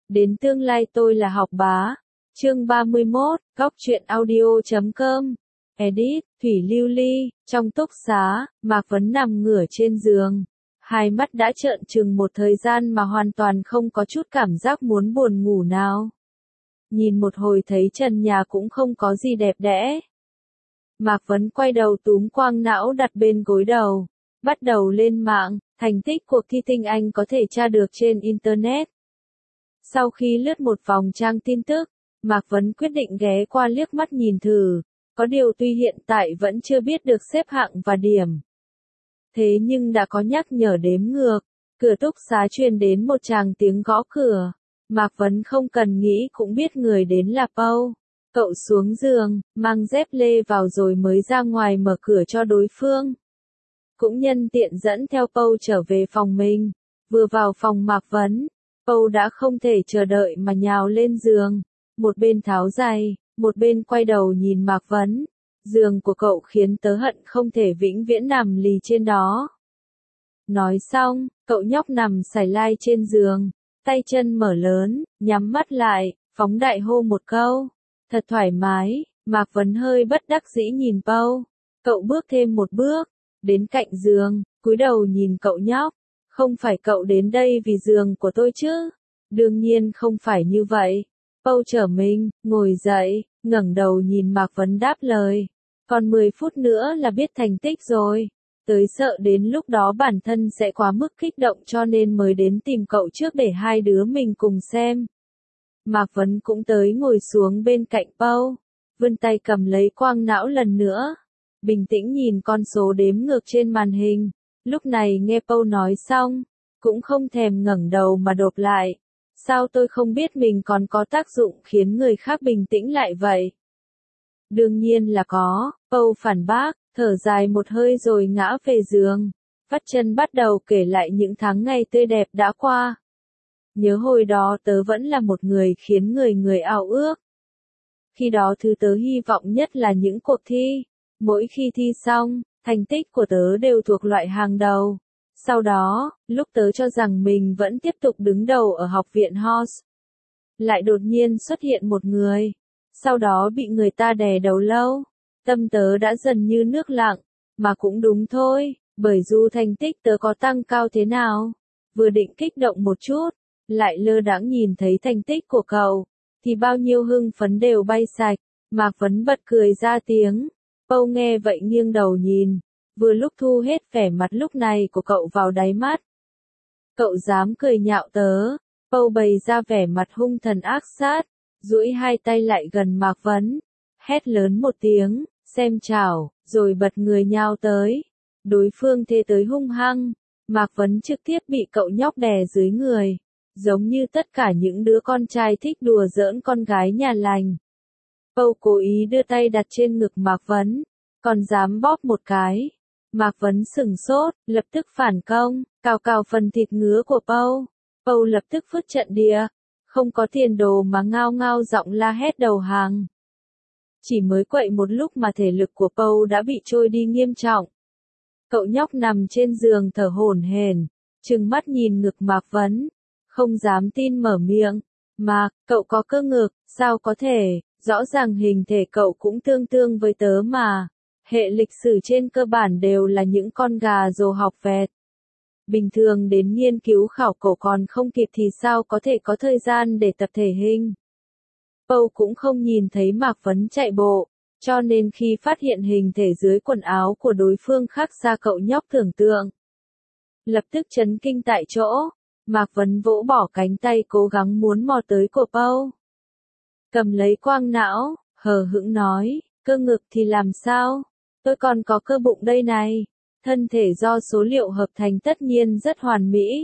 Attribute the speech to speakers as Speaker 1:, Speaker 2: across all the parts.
Speaker 1: Đến tương lai tôi là học bá. Chương 31, góc truyện audio.com. Edit, Thủy Lưu Ly, trong túc xá, Mạc Vấn nằm ngửa trên giường. Hai mắt đã trợn trừng một thời gian mà hoàn toàn không có chút cảm giác muốn buồn ngủ nào. Nhìn một hồi thấy trần nhà cũng không có gì đẹp đẽ. Mạc Vấn quay đầu túm quang não đặt bên gối đầu. Bắt đầu lên mạng, thành tích cuộc thi tinh Anh có thể tra được trên Internet. Sau khi lướt một vòng trang tin tức, Mạc Vấn quyết định ghé qua liếc mắt nhìn thử. Có điều tuy hiện tại vẫn chưa biết được xếp hạng và điểm. Thế nhưng đã có nhắc nhở đếm ngược. Cửa túc xá truyền đến một tràng tiếng gõ cửa. Mạc Vấn không cần nghĩ cũng biết người đến là Pâu. Cậu xuống giường, mang dép lê vào rồi mới ra ngoài mở cửa cho đối phương. Cũng nhân tiện dẫn theo Pâu trở về phòng mình. Vừa vào phòng Mạc Vấn, Pâu đã không thể chờ đợi mà nhào lên giường. Một bên tháo giày, một bên quay đầu nhìn Mạc Vấn. Giường của cậu khiến tớ hận không thể vĩnh viễn nằm lì trên đó. Nói xong, cậu nhóc nằm sải lai trên giường, tay chân mở lớn, nhắm mắt lại, phóng đại hô một câu. Thật thoải mái, Mạc Vấn hơi bất đắc dĩ nhìn Pâu. Cậu bước thêm một bước, đến cạnh giường, cúi đầu nhìn cậu nhóc. Không phải cậu đến đây vì giường của tôi chứ? Đương nhiên không phải như vậy. Pâu trở mình, ngồi dậy, ngẩng đầu nhìn Mạc Vấn đáp lời. Còn 10 phút nữa là biết thành tích rồi. Tới sợ đến lúc đó bản thân sẽ quá mức kích động cho nên mới đến tìm cậu trước để hai đứa mình cùng xem. Mạc Vấn cũng tới ngồi xuống bên cạnh Pâu, vươn tay cầm lấy quang não lần nữa. Bình tĩnh nhìn con số đếm ngược trên màn hình. Lúc này nghe Pâu nói xong, cũng không thèm ngẩng đầu mà đột lại. Sao tôi không biết mình còn có tác dụng khiến người khác bình tĩnh lại vậy? Đương nhiên là có, Pâu phản bác, thở dài một hơi rồi ngã về giường. Vắt chân bắt đầu kể lại những tháng ngày tươi đẹp đã qua. Nhớ hồi đó tớ vẫn là một người khiến người ao ước. Khi đó thứ tớ hy vọng nhất là những cuộc thi. Mỗi khi thi xong, thành tích của tớ đều thuộc loại hàng đầu. Sau đó, lúc tớ cho rằng mình vẫn tiếp tục đứng đầu ở học viện Horse, lại đột nhiên xuất hiện một người. Sau đó bị người ta đè đầu lâu. Tâm tớ đã dần như nước lặng. Mà cũng đúng thôi, bởi dù thành tích tớ có tăng cao thế nào, vừa định kích động một chút, lại lơ đãng nhìn thấy thành tích của cậu, thì bao nhiêu hưng phấn đều bay sạch. Mạc Vấn bật cười ra tiếng. Pâu nghe vậy nghiêng đầu nhìn, vừa lúc thu hết vẻ mặt lúc này của cậu vào đáy mắt. Cậu dám cười nhạo tớ? Pâu bày ra vẻ mặt hung thần ác sát, duỗi hai tay lại gần Mạc Vấn, hét lớn một tiếng, xem chảo, rồi bật người nhào tới. Đối phương thê tới hung hăng, Mạc Vấn trực tiếp bị cậu nhóc đè dưới người, giống như tất cả những đứa con trai thích đùa giỡn con gái nhà lành. Pâu cố ý đưa tay đặt trên ngực Mạc Vấn, còn dám bóp một cái. Mạc Vấn sửng sốt, lập tức phản công, cào cào phần thịt ngứa của Pâu. Pâu lập tức phứt trận địa, không có tiền đồ mà ngao ngao giọng la hét đầu hàng. Chỉ mới quậy một lúc mà thể lực của Pâu đã bị trôi đi nghiêm trọng. Cậu nhóc nằm trên giường thở hổn hển, trừng mắt nhìn ngực Mạc Vấn, không dám tin mở miệng. Mạc, cậu có cơ ngực, sao có thể, rõ ràng hình thể cậu cũng tương tương với tớ mà. Hệ lịch sử trên cơ bản đều là những con gà rồ học vẹt. Bình thường đến nghiên cứu khảo cổ còn không kịp thì sao có thể có thời gian để tập thể hình. Pâu cũng không nhìn thấy Mạc Vấn chạy bộ, cho nên khi phát hiện hình thể dưới quần áo của đối phương khác xa cậu nhóc tưởng tượng. Lập tức chấn kinh tại chỗ, Mạc Vấn vỗ bỏ cánh tay cố gắng muốn mò tới của Pâu. Cầm lấy quang não, hờ hững nói, cơ ngực thì làm sao? Tôi còn có cơ bụng đây này. Thân thể do số liệu hợp thành tất nhiên rất hoàn mỹ.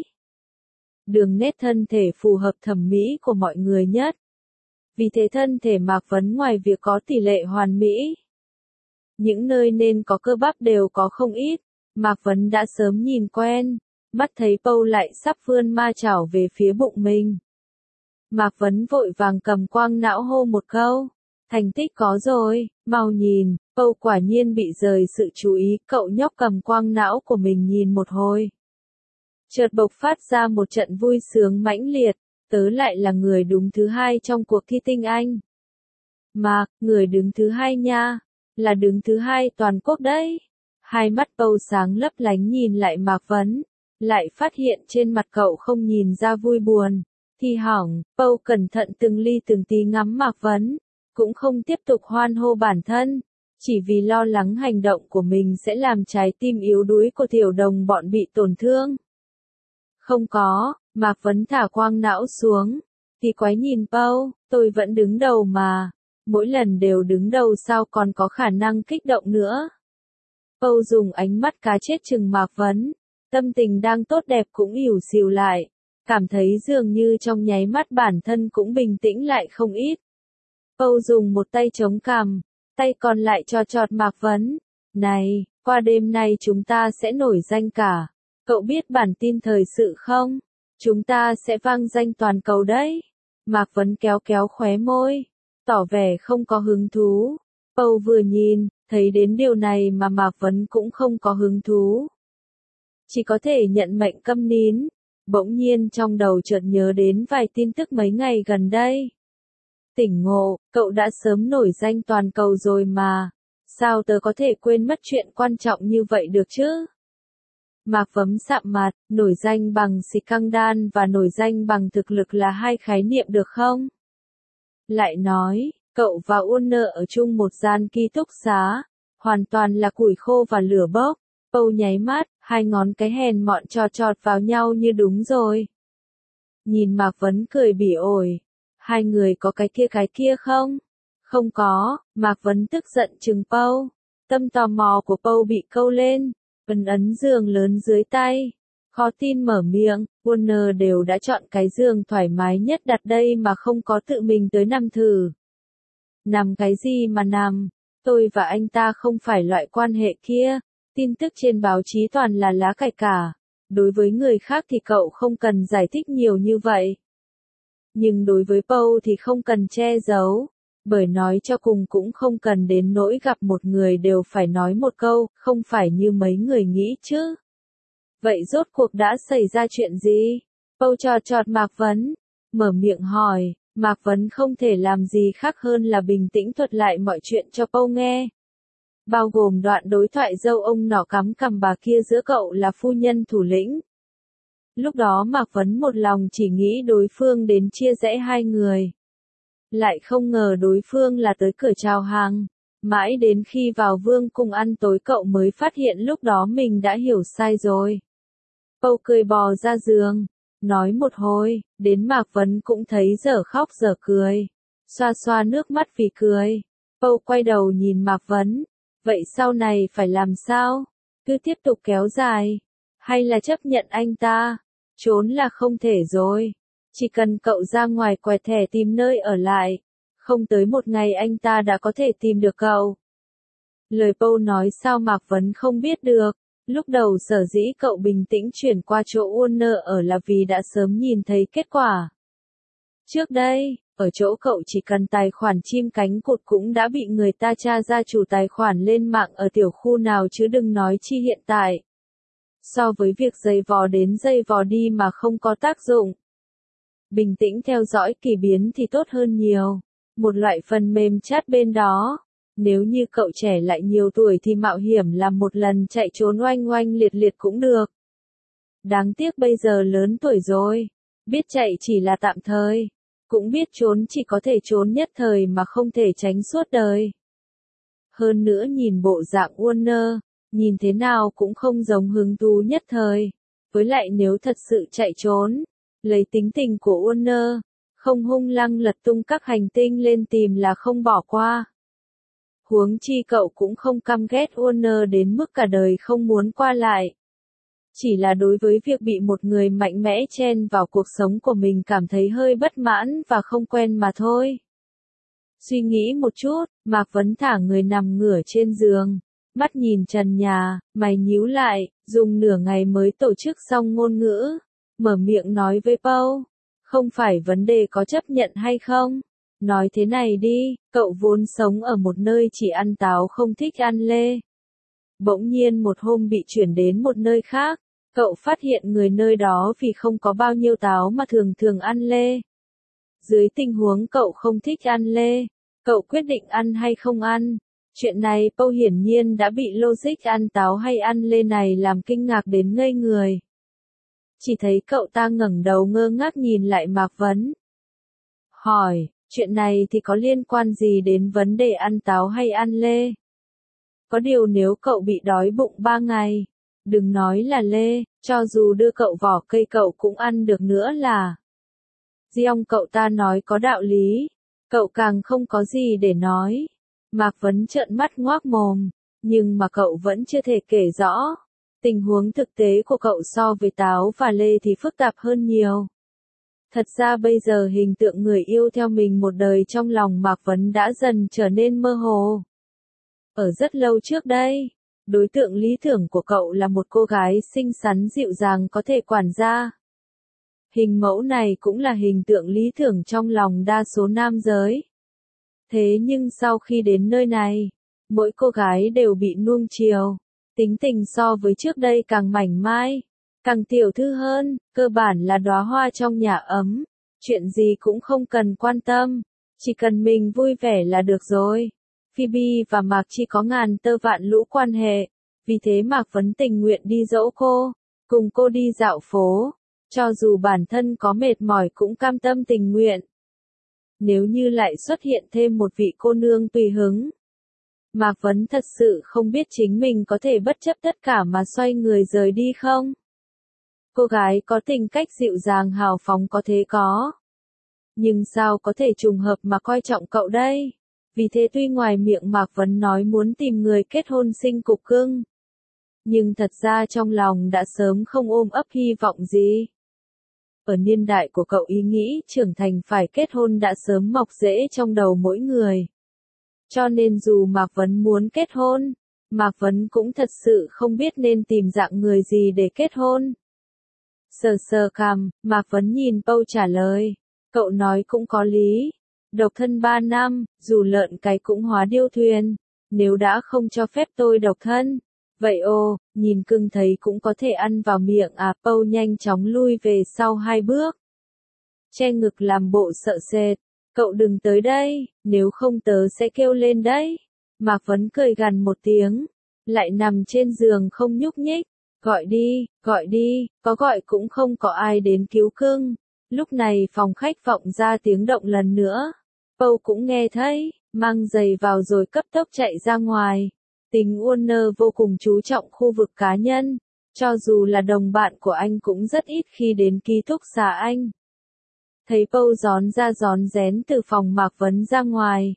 Speaker 1: Đường nét thân thể phù hợp thẩm mỹ của mọi người nhất. Vì thế thân thể Mạc Vấn ngoài việc có tỷ lệ hoàn mỹ, những nơi nên có cơ bắp đều có không ít. Mạc Vấn đã sớm nhìn quen, mắt thấy Pâu lại sắp vươn ma chảo về phía bụng mình. Mạc Vấn vội vàng cầm quang não hô một câu. Thành tích có rồi, mau nhìn. Pâu quả nhiên bị rời sự chú ý, cậu nhóc cầm quang não của mình nhìn một hồi. Chợt bộc phát ra một trận vui sướng mãnh liệt, tớ lại là người đứng thứ hai trong cuộc thi tinh Anh. Mạc, người đứng thứ hai nha, là đứng thứ hai toàn quốc đấy. Hai mắt Pâu sáng lấp lánh nhìn lại Mạc Vấn, lại phát hiện trên mặt cậu không nhìn ra vui buồn. Thì hỏng, Pâu cẩn thận từng ly từng tí ngắm Mạc Vấn, cũng không tiếp tục hoan hô bản thân, chỉ vì lo lắng hành động của mình sẽ làm trái tim yếu đuối của tiểu đồng bọn bị tổn thương. Không có, Mạc Vấn thả quang não xuống, thì quái nhìn Pâu, tôi vẫn đứng đầu mà, mỗi lần đều đứng đầu sao còn có khả năng kích động nữa. Pâu dùng ánh mắt cá chết chừng Mạc Vấn, tâm tình đang tốt đẹp cũng ỉu xìu lại, cảm thấy dường như trong nháy mắt bản thân cũng bình tĩnh lại không ít. Pâu dùng một tay chống cằm, tay còn lại cho chọt Mạc Vấn. Này, qua đêm nay chúng ta sẽ nổi danh cả. Cậu biết bản tin thời sự không? Chúng ta sẽ vang danh toàn cầu đấy. Mạc Vấn kéo kéo khóe môi, tỏ vẻ không có hứng thú. Pâu vừa nhìn, thấy đến điều này mà Mạc Vấn cũng không có hứng thú. Chỉ có thể nhận mệnh câm nín. Bỗng nhiên trong đầu chợt nhớ đến vài tin tức mấy ngày gần đây. Tỉnh ngộ, cậu đã sớm nổi danh toàn cầu rồi mà. Sao tớ có thể quên mất chuyện quan trọng như vậy được chứ? Mạc Vấn sạm mặt, nổi danh bằng scandal và nổi danh bằng thực lực là hai khái niệm được không? Lại nói, cậu và Warner ở chung một gian ký túc xá, hoàn toàn là củi khô và lửa bốc. Pâu nháy mắt, hai ngón cái hèn mọn chọt chọt vào nhau như đúng rồi. Nhìn Mạc Vấn cười bỉ ổi. Hai người có cái kia không? Không có, Mạc Vấn tức giận chừng Pâu. Tâm tò mò của Pâu bị câu lên, ấn giường lớn dưới tay. Khó tin mở miệng, Warner đều đã chọn cái giường thoải mái nhất đặt đây mà không có tự mình tới nằm thử. Nằm cái gì mà nằm, tôi và anh ta không phải loại quan hệ kia. Tin tức trên báo chí toàn là lá cải cả. Đối với người khác thì cậu không cần giải thích nhiều như vậy. Nhưng đối với Pâu thì không cần che giấu. Bởi nói cho cùng cũng không cần đến nỗi gặp một người đều phải nói một câu, không phải như mấy người nghĩ chứ. Vậy rốt cuộc đã xảy ra chuyện gì? Pâu chọt chọt Mạc Vấn, mở miệng hỏi. Mạc Vấn không thể làm gì khác hơn là bình tĩnh thuật lại mọi chuyện cho Pâu nghe. Bao gồm đoạn đối thoại dâu ông nọ cắm cằm bà kia giữa cậu là phu nhân thủ lĩnh. Lúc đó Mạc Vấn một lòng chỉ nghĩ đối phương đến chia rẽ hai người. Lại không ngờ đối phương là tới cửa chào hàng. Mãi đến khi vào vương cung ăn tối cậu mới phát hiện lúc đó mình đã hiểu sai rồi. Pâu cười bò ra giường, nói một hồi, đến Mạc Vấn cũng thấy dở khóc dở cười. Xoa xoa nước mắt vì cười. Pâu quay đầu nhìn Mạc Vấn. Vậy sau này phải làm sao? Cứ tiếp tục kéo dài? Hay là chấp nhận anh ta? Trốn là không thể rồi. Chỉ cần cậu ra ngoài quẹt thẻ tìm nơi ở lại. Không tới một ngày anh ta đã có thể tìm được cậu. Lời Pâu nói sao Mạc Vấn không biết được. Lúc đầu sở dĩ cậu bình tĩnh chuyển qua chỗ Warner ở là vì đã sớm nhìn thấy kết quả. Trước đây, ở chỗ cậu chỉ cần tài khoản chim cánh cụt cũng đã bị người ta tra ra chủ tài khoản lên mạng ở tiểu khu nào chứ đừng nói chi hiện tại. So với việc dày vò đến dây vò đi mà không có tác dụng. Bình tĩnh theo dõi kỳ biến thì tốt hơn nhiều. Một loại phần mềm chat bên đó. Nếu như cậu trẻ lại nhiều tuổi thì mạo hiểm làm một lần chạy trốn oanh oanh liệt liệt cũng được. Đáng tiếc bây giờ lớn tuổi rồi. Biết chạy chỉ là tạm thời. Cũng biết trốn chỉ có thể trốn nhất thời mà không thể tránh suốt đời. Hơn nữa nhìn bộ dạng Warner, nhìn thế nào cũng không giống hứng thú nhất thời. Với lại nếu thật sự chạy trốn, lấy tính tình của Warner, không hung lăng lật tung các hành tinh lên tìm là không bỏ qua. Huống chi cậu cũng không căm ghét Warner đến mức cả đời không muốn qua lại. Chỉ là đối với việc bị một người mạnh mẽ chen vào cuộc sống của mình cảm thấy hơi bất mãn và không quen mà thôi. Suy nghĩ một chút, Mạc Vấn thả người nằm ngửa trên giường, mắt nhìn trần nhà, mày nhíu lại, dùng nửa ngày mới tổ chức xong ngôn ngữ, mở miệng nói với Pâu, không phải vấn đề có chấp nhận hay không. Nói thế này đi, cậu vốn sống ở một nơi chỉ ăn táo không thích ăn lê. Bỗng nhiên một hôm bị chuyển đến một nơi khác, Cậu phát hiện người nơi đó vì không có bao nhiêu táo mà thường thường ăn lê. Dưới tình huống cậu không thích ăn lê, cậu quyết định ăn hay không ăn. Chuyện này Pâu hiển nhiên đã bị logic ăn táo hay ăn lê này làm kinh ngạc đến ngây người. Chỉ thấy cậu ta ngẩng đầu ngơ ngác nhìn lại Mạc Vấn. Hỏi, chuyện này thì có liên quan gì đến vấn đề ăn táo hay ăn lê? Có điều nếu cậu bị đói bụng 3 ngày, đừng nói là lê, cho dù đưa cậu vỏ cây cậu cũng ăn được nữa là. Giọng cậu ta nói có đạo lý, cậu càng không có gì để nói. Mạc Vấn trợn mắt ngoác mồm, nhưng mà cậu vẫn chưa thể kể rõ. Tình huống thực tế của cậu so với táo và lê thì phức tạp hơn nhiều. Thật ra bây giờ hình tượng người yêu theo mình một đời trong lòng Mạc Vấn đã dần trở nên mơ hồ. Ở rất lâu trước đây, đối tượng lý tưởng của cậu là một cô gái xinh xắn dịu dàng có thể quản gia. Hình mẫu này cũng là hình tượng lý tưởng trong lòng đa số nam giới. Thế nhưng sau khi đến nơi này, mỗi cô gái đều bị nuông chiều, tính tình so với trước đây càng mảnh mai, càng tiểu thư hơn, cơ bản là đóa hoa trong nhà ấm, chuyện gì cũng không cần quan tâm, chỉ cần mình vui vẻ là được rồi. Phoebe và Mạc Chi có ngàn tơ vạn lũ quan hệ, vì thế Mạc Vấn tình nguyện đi dỗ cô, cùng cô đi dạo phố, cho dù bản thân có mệt mỏi cũng cam tâm tình nguyện. Nếu như lại xuất hiện thêm một vị cô nương tùy hứng, Mạc Vấn thật sự không biết chính mình có thể bất chấp tất cả mà xoay người rời đi không? Cô gái có tính cách dịu dàng hào phóng có thế có. Nhưng sao có thể trùng hợp mà coi trọng cậu đây? Vì thế tuy ngoài miệng Mạc Vấn nói muốn tìm người kết hôn sinh cục cưng, nhưng thật ra trong lòng đã sớm không ôm ấp hy vọng gì. Ở niên đại của cậu ý nghĩ trưởng thành phải kết hôn đã sớm mọc rễ trong đầu mỗi người. Cho nên dù Mạc Vấn muốn kết hôn, Mạc Vấn cũng thật sự không biết nên tìm dạng người gì để kết hôn. Sờ sờ cằm, Mạc Vấn nhìn Pâu trả lời. Cậu nói cũng có lý. Độc thân 3 năm, dù lợn cái cũng hóa điêu thuyền. Nếu đã không cho phép tôi độc thân, vậy nhìn cưng thấy cũng có thể ăn vào miệng à. Pâu nhanh chóng lui về sau 2 bước. Che ngực làm bộ sợ sệt. Cậu đừng tới đây, nếu không tớ sẽ kêu lên đấy. Mạc Vấn cười gằn một tiếng, lại nằm trên giường không nhúc nhích. Gọi đi, có gọi cũng không có ai đến cứu cưng. Lúc này phòng khách vọng ra tiếng động lần nữa. Pâu cũng nghe thấy, mang giày vào rồi cấp tốc chạy ra ngoài. Tính Warner vô cùng chú trọng khu vực cá nhân, cho dù là đồng bạn của anh cũng rất ít khi đến ký túc xá anh. Thấy Pâu gión ra gión rén từ phòng Mạc Vấn ra ngoài.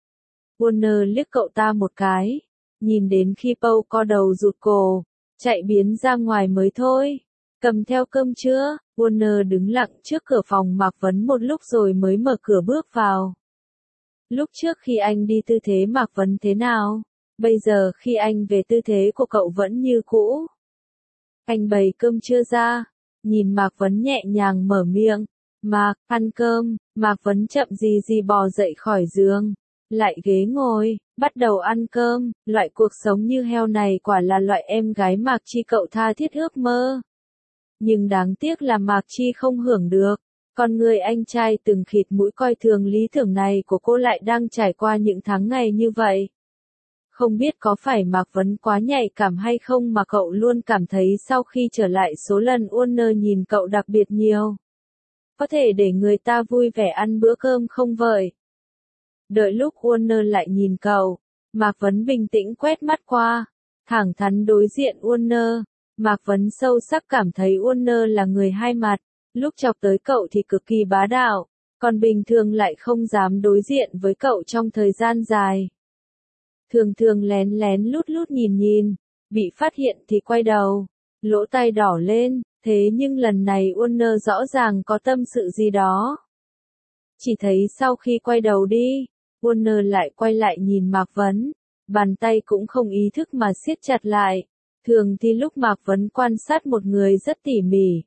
Speaker 1: Warner liếc cậu ta một cái, nhìn đến khi Pâu co đầu rụt cổ, chạy biến ra ngoài mới thôi. Cầm theo cơm chưa? Warner đứng lặng trước cửa phòng Mạc Vấn một lúc rồi mới mở cửa bước vào. Lúc trước khi anh đi tư thế Mạc Vấn thế nào? Bây giờ khi anh về tư thế của cậu vẫn như cũ. Anh bày cơm chưa ra? Nhìn Mạc Vấn nhẹ nhàng mở miệng. Mạc, ăn cơm. Mạc Vấn chậm gì gì bò dậy khỏi giường. Lại ghế ngồi, bắt đầu ăn cơm. Loại cuộc sống như heo này quả là loại em gái Mạc Chi cậu tha thiết ước mơ. Nhưng đáng tiếc là Mạc Chi không hưởng được. Con người anh trai từng khịt mũi coi thường lý tưởng này của cô lại đang trải qua những tháng ngày như vậy. Không biết có phải Mạc Vấn quá nhạy cảm hay không mà cậu luôn cảm thấy sau khi trở lại số lần Warner nhìn cậu đặc biệt nhiều. Có thể để người ta vui vẻ ăn bữa cơm không vậy? Đợi lúc Warner lại nhìn cậu, Mạc Vấn bình tĩnh quét mắt qua, thẳng thắn đối diện Warner. Mạc Vấn sâu sắc cảm thấy Warner là người hai mặt, lúc chọc tới cậu thì cực kỳ bá đạo, còn bình thường lại không dám đối diện với cậu trong thời gian dài. Thường thường lén lén lút lút nhìn, bị phát hiện thì quay đầu, lỗ tai đỏ lên, thế nhưng lần này Warner rõ ràng có tâm sự gì đó. Chỉ thấy sau khi quay đầu đi, Warner lại quay lại nhìn Mạc Vấn, bàn tay cũng không ý thức mà siết chặt lại. Thường thì lúc Mạc Vấn quan sát một người rất tỉ mỉ.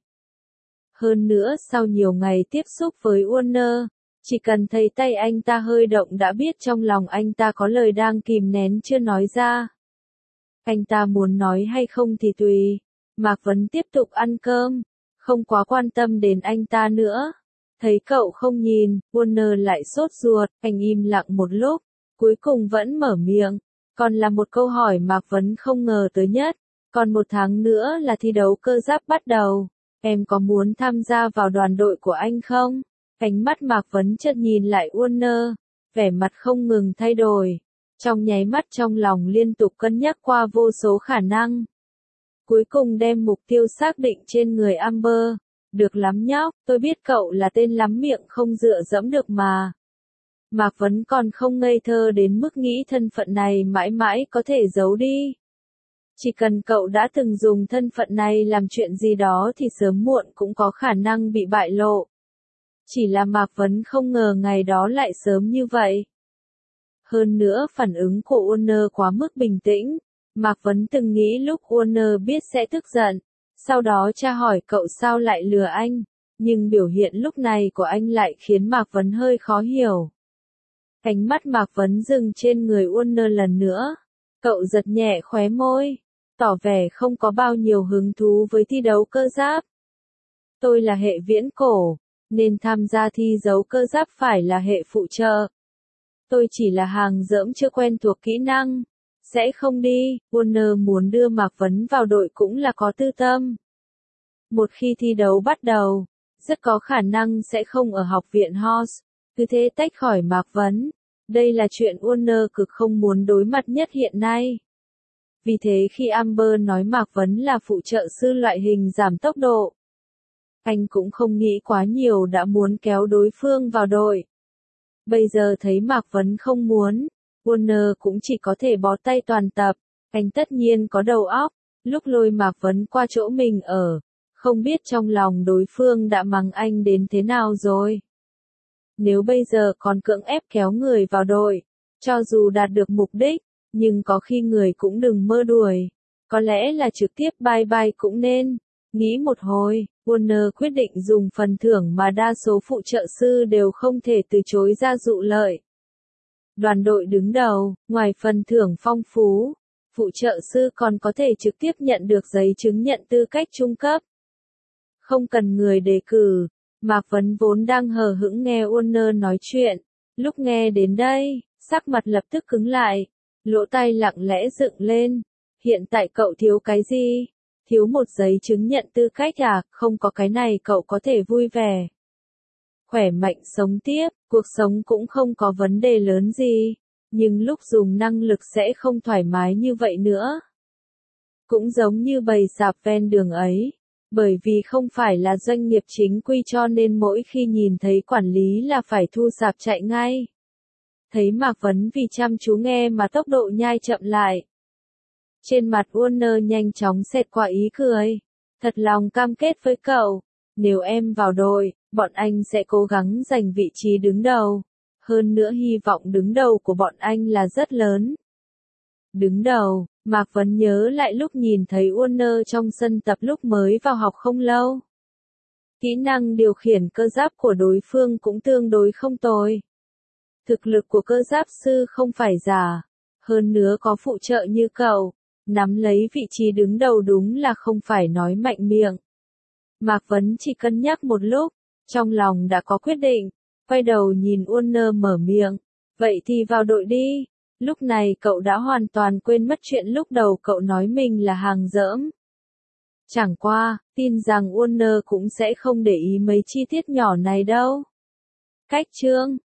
Speaker 1: Hơn nữa sau nhiều ngày tiếp xúc với Warner, chỉ cần thấy tay anh ta hơi động đã biết trong lòng anh ta có lời đang kìm nén chưa nói ra. Anh ta muốn nói hay không thì tùy, Mạc Vấn tiếp tục ăn cơm, không quá quan tâm đến anh ta nữa. Thấy cậu không nhìn, Warner lại sốt ruột, anh im lặng một lúc, cuối cùng vẫn mở miệng. Còn là một câu hỏi Mạc Vấn không ngờ tới nhất. Còn 1 tháng nữa là thi đấu cơ giáp bắt đầu. Em có muốn tham gia vào đoàn đội của anh không? Ánh mắt Mạc Vấn chợt nhìn lại Warner, vẻ mặt không ngừng thay đổi. Trong nháy mắt trong lòng liên tục cân nhắc qua vô số khả năng. Cuối cùng đem mục tiêu xác định trên người Amber. Được lắm nhóc, tôi biết cậu là tên lắm miệng không dựa dẫm được mà. Mạc Vấn còn không ngây thơ đến mức nghĩ thân phận này mãi mãi có thể giấu đi. Chỉ cần cậu đã từng dùng thân phận này làm chuyện gì đó thì sớm muộn cũng có khả năng bị bại lộ. Chỉ là Mạc Vấn không ngờ ngày đó lại sớm như vậy. Hơn nữa phản ứng của Warner quá mức bình tĩnh. Mạc Vấn từng nghĩ lúc Warner biết sẽ tức giận. Sau đó tra hỏi cậu sao lại lừa anh. Nhưng biểu hiện lúc này của anh lại khiến Mạc Vấn hơi khó hiểu. Ánh mắt Mạc Vấn dừng trên người Warner lần nữa. Cậu giật nhẹ khóe môi, tỏ vẻ không có bao nhiêu hứng thú với thi đấu cơ giáp. Tôi là hệ viễn cổ, nên tham gia thi đấu cơ giáp phải là hệ phụ trợ. Tôi chỉ là hàng dỡm chưa quen thuộc kỹ năng. Sẽ không đi, Warner muốn đưa Mạc Vấn vào đội cũng là có tư tâm. Một khi thi đấu bắt đầu, rất có khả năng sẽ không ở học viện Horse, cứ thế tách khỏi Mạc Vấn. Đây là chuyện Warner cực không muốn đối mặt nhất hiện nay. Vì thế khi Amber nói Mạc Vấn là phụ trợ sư loại hình giảm tốc độ, anh cũng không nghĩ quá nhiều đã muốn kéo đối phương vào đội. Bây giờ thấy Mạc Vấn không muốn, Warner cũng chỉ có thể bó tay toàn tập. Anh tất nhiên có đầu óc, lúc lôi Mạc Vấn qua chỗ mình ở, không biết trong lòng đối phương đã mắng anh đến thế nào rồi. Nếu bây giờ còn cưỡng ép kéo người vào đội, cho dù đạt được mục đích, nhưng có khi người cũng đừng mơ đuổi. Có lẽ là trực tiếp bye bye cũng nên. Nghĩ một hồi, Warner quyết định dùng phần thưởng mà đa số phụ trợ sư đều không thể từ chối ra dụ lợi. Đoàn đội đứng đầu, ngoài phần thưởng phong phú, phụ trợ sư còn có thể trực tiếp nhận được giấy chứng nhận tư cách trung cấp. Không cần người đề cử. Mạc Vấn vốn đang hờ hững nghe Warner nói chuyện. Lúc nghe đến đây, sắc mặt lập tức cứng lại. Lỗ tai lặng lẽ dựng lên. Hiện tại cậu thiếu cái gì? Thiếu một giấy chứng nhận tư cách à? Không có cái này cậu có thể vui vẻ. Khỏe mạnh sống tiếp, cuộc sống cũng không có vấn đề lớn gì. Nhưng lúc dùng năng lực sẽ không thoải mái như vậy nữa. Cũng giống như bầy sạp ven đường ấy. Bởi vì không phải là doanh nghiệp chính quy cho nên mỗi khi nhìn thấy quản lý là phải thu sạp chạy ngay. Thấy Mạc Vấn vì chăm chú nghe mà tốc độ nhai chậm lại. Trên mặt Warner nhanh chóng xẹt qua ý cười. Thật lòng cam kết với cậu. Nếu em vào đội, bọn anh sẽ cố gắng giành vị trí đứng đầu. Hơn nữa hy vọng đứng đầu của bọn anh là rất lớn. Đứng đầu, Mạc Vấn nhớ lại lúc nhìn thấy Warner trong sân tập lúc mới vào học không lâu. Kỹ năng điều khiển cơ giáp của đối phương cũng tương đối không tồi. Thực lực của cơ giáp sư không phải giả. Hơn nữa có phụ trợ như cậu, nắm lấy vị trí đứng đầu đúng là không phải nói mạnh miệng. Mạc Vấn chỉ cân nhắc một lúc, trong lòng đã có quyết định, quay đầu nhìn Warner mở miệng. Vậy thì vào đội đi. Lúc này cậu đã hoàn toàn quên mất chuyện lúc đầu cậu nói mình là hàng dỡm. Chẳng qua, tin rằng Warner cũng sẽ không để ý mấy chi tiết nhỏ này đâu. Cách chương